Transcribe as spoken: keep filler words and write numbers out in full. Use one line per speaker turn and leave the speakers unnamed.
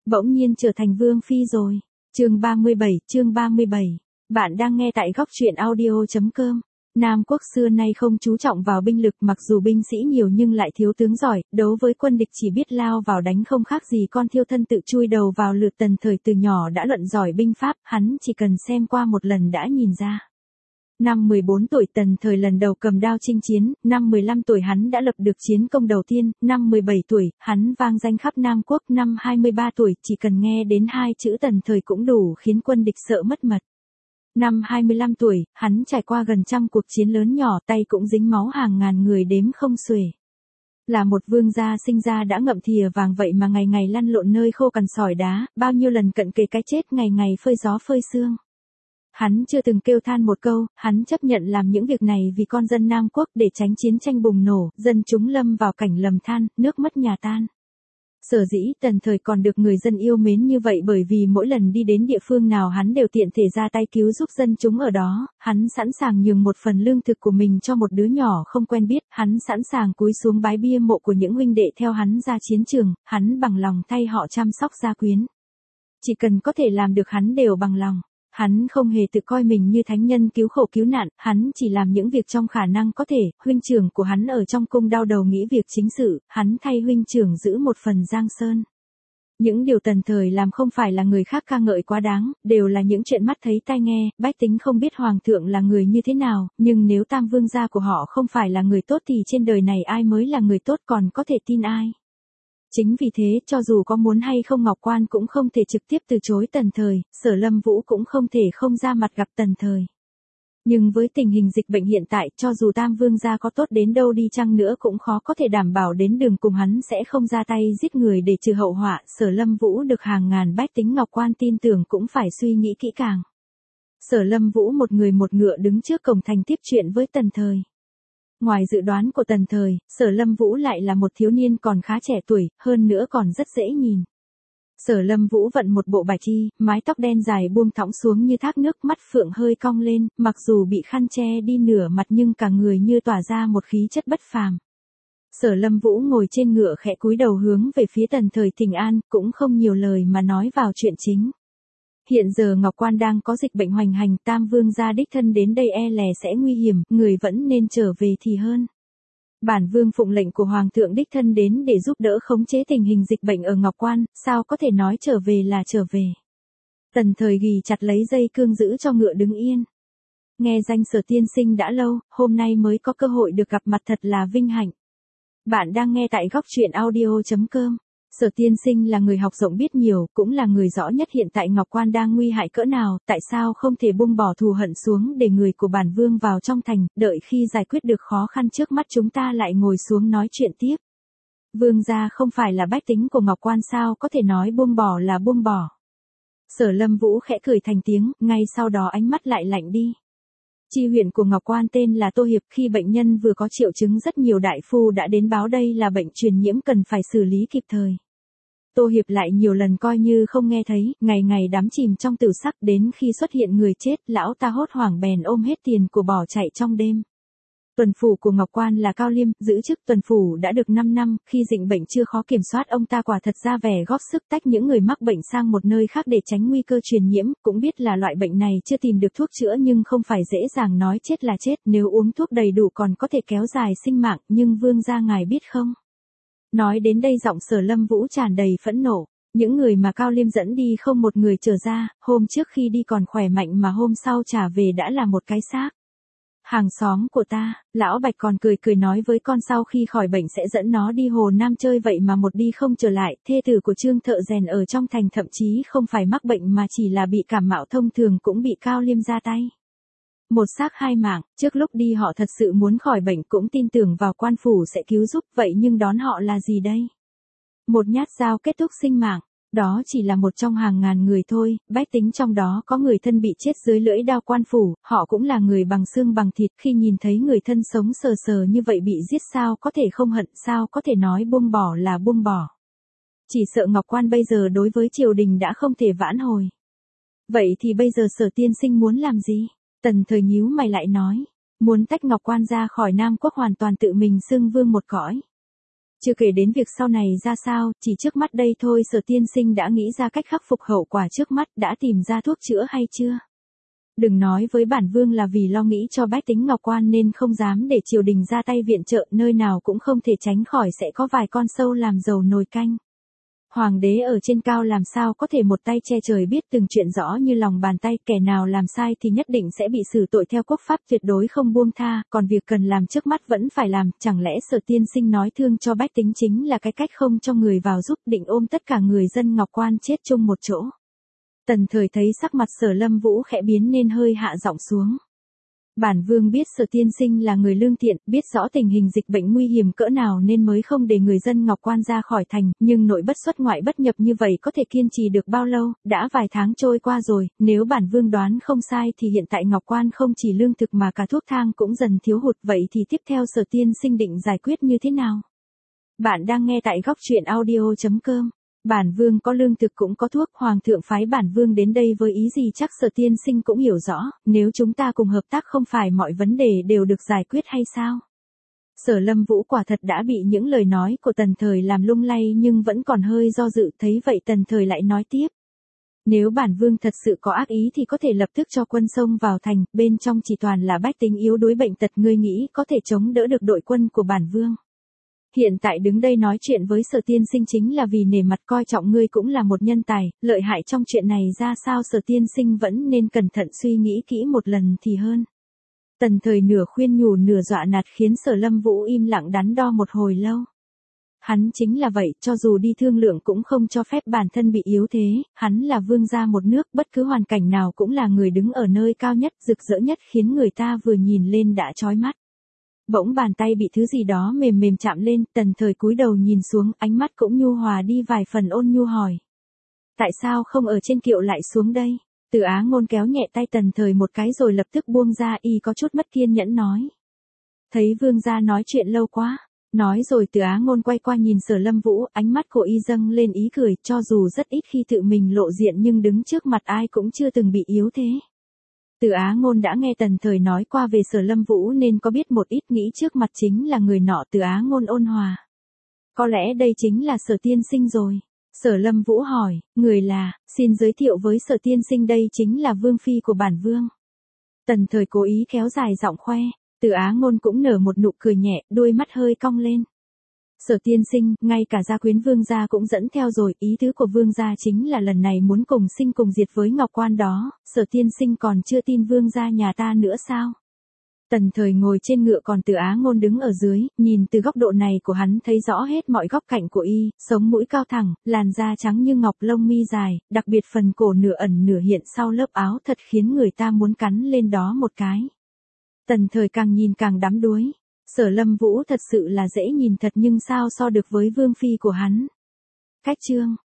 bỗng nhiên trở thành vương phi rồi. Chương ba mươi bảy, chương ba mươi bảy. Bạn đang nghe tại góc truyện audio chấm com. Nam quốc xưa nay không chú trọng vào binh lực, mặc dù binh sĩ nhiều nhưng lại thiếu tướng giỏi, đấu với quân địch chỉ biết lao vào đánh không khác gì con thiêu thân tự chui đầu vào lửa. Tần Thời từ nhỏ đã luận giỏi binh pháp, hắn chỉ cần xem qua một lần đã nhìn ra. Năm mười bốn tuổi Tần Thời lần đầu cầm đao chinh chiến, năm mười lăm tuổi hắn đã lập được chiến công đầu tiên, năm mười bảy tuổi, hắn vang danh khắp Nam quốc, năm hai mươi ba tuổi, chỉ cần nghe đến hai chữ Tần Thời cũng đủ khiến quân địch sợ mất mật. Năm hai mươi lăm tuổi, hắn trải qua gần trăm cuộc chiến lớn nhỏ, tay cũng dính máu hàng ngàn người đếm không xuể. Là một vương gia sinh ra đã ngậm thìa vàng vậy mà ngày ngày lăn lộn nơi khô cằn sỏi đá, bao nhiêu lần cận kề cái chết, ngày ngày phơi gió phơi sương. Hắn chưa từng kêu than một câu, hắn chấp nhận làm những việc này vì con dân Nam quốc, để tránh chiến tranh bùng nổ, dân chúng lâm vào cảnh lầm than, nước mất nhà tan. Sở dĩ Tần Thời còn được người dân yêu mến như vậy bởi vì mỗi lần đi đến địa phương nào hắn đều tiện thể ra tay cứu giúp dân chúng ở đó, hắn sẵn sàng nhường một phần lương thực của mình cho một đứa nhỏ không quen biết, hắn sẵn sàng cúi xuống bái bia mộ của những huynh đệ theo hắn ra chiến trường, hắn bằng lòng thay họ chăm sóc gia quyến. Chỉ cần có thể làm được hắn đều bằng lòng. Hắn không hề tự coi mình như thánh nhân cứu khổ cứu nạn, hắn chỉ làm những việc trong khả năng có thể. Huynh trưởng của hắn ở trong cung đau đầu nghĩ việc chính sự, hắn thay huynh trưởng giữ một phần giang sơn. Những điều Tần Thời làm không phải là người khác ca ngợi quá đáng, đều là những chuyện mắt thấy tai nghe, bách tính không biết hoàng thượng là người như thế nào, nhưng nếu tam vương gia của họ không phải là người tốt thì trên đời này ai mới là người tốt, còn có thể tin ai. Chính vì thế, cho dù có muốn hay không Ngọc Quan cũng không thể trực tiếp từ chối Tần Thời, Sở Lâm Vũ cũng không thể không ra mặt gặp Tần Thời. Nhưng với tình hình dịch bệnh hiện tại, cho dù tam vương gia có tốt đến đâu đi chăng nữa cũng khó có thể đảm bảo đến đường cùng hắn sẽ không ra tay giết người để trừ hậu họa. Sở Lâm Vũ được hàng ngàn bách tính Ngọc Quan tin tưởng cũng phải suy nghĩ kỹ càng. Sở Lâm Vũ một người một ngựa đứng trước cổng thành tiếp chuyện với Tần Thời. Ngoài dự đoán của Tần Thời, Sở Lâm Vũ lại là một thiếu niên còn khá trẻ tuổi, hơn nữa còn rất dễ nhìn. Sở Lâm Vũ vận một bộ bạch y, mái tóc đen dài buông thõng xuống như thác nước, mắt phượng hơi cong lên, mặc dù bị khăn che đi nửa mặt nhưng cả người như tỏa ra một khí chất bất phàm. Sở Lâm Vũ ngồi trên ngựa khẽ cúi đầu hướng về phía Tần Thời thỉnh an, cũng không nhiều lời mà nói vào chuyện chính. Hiện giờ Ngọc Quan đang có dịch bệnh hoành hành, tam vương gia đích thân đến đây e lè sẽ nguy hiểm, người vẫn nên trở về thì hơn. Bản vương phụng lệnh của hoàng thượng đích thân đến để giúp đỡ khống chế tình hình dịch bệnh ở Ngọc Quan, sao có thể nói trở về là trở về. Tần Thời ghì chặt lấy dây cương giữ cho ngựa đứng yên. Nghe danh Sở tiên sinh đã lâu, hôm nay mới có cơ hội được gặp mặt thật là vinh hạnh. Bạn đang nghe tại góc truyện audio chấm com. Sở tiên sinh là người học rộng biết nhiều, cũng là người rõ nhất hiện tại Ngọc Quan đang nguy hại cỡ nào, tại sao không thể buông bỏ thù hận xuống để người của bản vương vào trong thành, đợi khi giải quyết được khó khăn trước mắt chúng ta lại ngồi xuống nói chuyện tiếp. Vương gia không phải là bách tính của Ngọc Quan sao có thể nói buông bỏ là buông bỏ. Sở Lâm Vũ khẽ cười thành tiếng, ngay sau đó ánh mắt lại lạnh đi. Chi huyện của Ngọc Quan tên là Tô Hiệp, khi bệnh nhân vừa có triệu chứng rất nhiều đại phu đã đến báo đây là bệnh truyền nhiễm cần phải xử lý kịp thời. Tô Hiệp lại nhiều lần coi như không nghe thấy, ngày ngày đắm chìm trong tử sắc, đến khi xuất hiện người chết, lão ta hốt hoảng bèn ôm hết tiền của bỏ chạy trong đêm. Tuần phủ của Ngọc Quan là Cao Liêm, giữ chức tuần phủ đã được năm năm, khi dịch bệnh chưa khó kiểm soát ông ta quả thật ra vẻ góp sức tách những người mắc bệnh sang một nơi khác để tránh nguy cơ truyền nhiễm, cũng biết là loại bệnh này chưa tìm được thuốc chữa nhưng không phải dễ dàng nói chết là chết, nếu uống thuốc đầy đủ còn có thể kéo dài sinh mạng, nhưng vương gia ngài biết không? Nói đến đây giọng Sở Lâm Vũ tràn đầy phẫn nộ, những người mà Cao Liêm dẫn đi không một người trở ra, hôm trước khi đi còn khỏe mạnh mà hôm sau trả về đã là một cái xác. Hàng xóm của ta, lão Bạch còn cười cười nói với con sau khi khỏi bệnh sẽ dẫn nó đi Hồ Nam chơi vậy mà một đi không trở lại, thê tử của Trương thợ rèn ở trong thành thậm chí không phải mắc bệnh mà chỉ là bị cảm mạo thông thường cũng bị Cao Liêm ra tay. Một xác hai mạng, trước lúc đi họ thật sự muốn khỏi bệnh cũng tin tưởng vào quan phủ sẽ cứu giúp, vậy nhưng đón họ là gì đây? Một nhát dao kết thúc sinh mạng. Đó chỉ là một trong hàng ngàn người thôi, bách tính trong đó có người thân bị chết dưới lưỡi đao quan phủ, họ cũng là người bằng xương bằng thịt, khi nhìn thấy người thân sống sờ sờ như vậy bị giết sao có thể không hận, sao có thể nói buông bỏ là buông bỏ. Chỉ sợ Ngọc Quan bây giờ đối với triều đình đã không thể vãn hồi. Vậy thì bây giờ Sở tiên sinh muốn làm gì? Tần Thời nhíu mày lại nói, muốn tách Ngọc Quan ra khỏi Nam quốc hoàn toàn tự mình xưng vương một cõi. Chưa kể đến việc sau này ra sao, chỉ trước mắt đây thôi Sở tiên sinh đã nghĩ ra cách khắc phục hậu quả trước mắt, đã tìm ra thuốc chữa hay chưa? Đừng nói với bản vương là vì lo nghĩ cho bách tính Ngọc Quan nên không dám để triều đình ra tay viện trợ, nơi nào cũng không thể tránh khỏi sẽ có vài con sâu làm dầu nồi canh. Hoàng đế ở trên cao làm sao có thể một tay che trời biết từng chuyện rõ như lòng bàn tay, kẻ nào làm sai thì nhất định sẽ bị xử tội theo quốc pháp, tuyệt đối không buông tha, còn việc cần làm trước mắt vẫn phải làm, chẳng lẽ Sở tiên sinh nói thương cho bách tính chính là cái cách không cho người vào giúp, định ôm tất cả người dân Ngọc Quan chết chung một chỗ. Tần Thời thấy sắc mặt Sở Lâm Vũ khẽ biến nên hơi hạ giọng xuống. Bản vương biết Sở tiên sinh là người lương thiện, biết rõ tình hình dịch bệnh nguy hiểm cỡ nào nên mới không để người dân Ngọc Quan ra khỏi thành, nhưng nội bất xuất ngoại bất nhập như vậy có thể kiên trì được bao lâu, đã vài tháng trôi qua rồi, nếu bản vương đoán không sai thì hiện tại Ngọc Quan không chỉ lương thực mà cả thuốc thang cũng dần thiếu hụt, vậy thì tiếp theo Sở tiên sinh định giải quyết như thế nào? Bạn đang nghe tại góc truyện audio chấm com. Bản vương có lương thực cũng có thuốc, hoàng thượng phái bản vương đến đây với ý gì chắc Sở tiên sinh cũng hiểu rõ, nếu chúng ta cùng hợp tác không phải mọi vấn đề đều được giải quyết hay sao? Sở Lâm Vũ quả thật đã bị những lời nói của Tần Thời làm lung lay nhưng vẫn còn hơi do dự, thấy vậy Tần Thời lại nói tiếp. Nếu bản vương thật sự có ác ý thì có thể lập tức cho quân xông vào thành, bên trong chỉ toàn là bách tính yếu đuối bệnh tật, ngươi nghĩ có thể chống đỡ được đội quân của bản vương? Hiện tại đứng đây nói chuyện với Sở tiên sinh chính là vì nể mặt coi trọng ngươi cũng là một nhân tài, lợi hại trong chuyện này ra sao Sở tiên sinh vẫn nên cẩn thận suy nghĩ kỹ một lần thì hơn. Tần Thời nửa khuyên nhủ nửa dọa nạt khiến Sở Lâm Vũ im lặng đắn đo một hồi lâu. Hắn chính là vậy, cho dù đi thương lượng cũng không cho phép bản thân bị yếu thế, hắn là vương gia một nước, bất cứ hoàn cảnh nào cũng là người đứng ở nơi cao nhất, rực rỡ nhất khiến người ta vừa nhìn lên đã chói mắt. Bỗng bàn tay bị thứ gì đó mềm mềm chạm lên, Tần Thời cúi đầu nhìn xuống, ánh mắt cũng nhu hòa đi vài phần, ôn nhu hỏi. Tại sao không ở trên kiệu lại xuống đây? Từ Á Ngôn kéo nhẹ tay Tần Thời một cái rồi lập tức buông ra, y có chút mất kiên nhẫn nói. Thấy vương gia nói chuyện lâu quá. Nói rồi Từ Á Ngôn quay qua nhìn Sở Lâm Vũ, ánh mắt của y dâng lên ý cười, cho dù rất ít khi tự mình lộ diện nhưng đứng trước mặt ai cũng chưa từng bị yếu thế. Từ Á Ngôn đã nghe Tần Thời nói qua về Sở Lâm Vũ nên có biết một ít, nghĩ trước mặt chính là người nọ. Từ Á Ngôn ôn hòa. Có lẽ đây chính là Sở tiên sinh rồi. Sở Lâm Vũ hỏi, người là, xin giới thiệu với Sở tiên sinh đây chính là vương phi của bản vương. Tần Thời cố ý kéo dài giọng khoe. Từ Á Ngôn cũng nở một nụ cười nhẹ, đôi mắt hơi cong lên. Sở tiên sinh, ngay cả gia quyến vương gia cũng dẫn theo rồi, ý tứ của vương gia chính là lần này muốn cùng sinh cùng diệt với Ngọc Quan đó, Sở tiên sinh còn chưa tin vương gia nhà ta nữa sao? Tần Thời ngồi trên ngựa còn Từ Á Ngôn đứng ở dưới, nhìn từ góc độ này của hắn thấy rõ hết mọi góc cạnh của y, sống mũi cao thẳng, làn da trắng như ngọc, lông mi dài, đặc biệt phần cổ nửa ẩn nửa hiện sau lớp áo thật khiến người ta muốn cắn lên đó một cái. Tần Thời càng nhìn càng đắm đuối. Sở Lâm Vũ thật sự là dễ nhìn thật nhưng sao so được với vương phi của hắn. Cách chương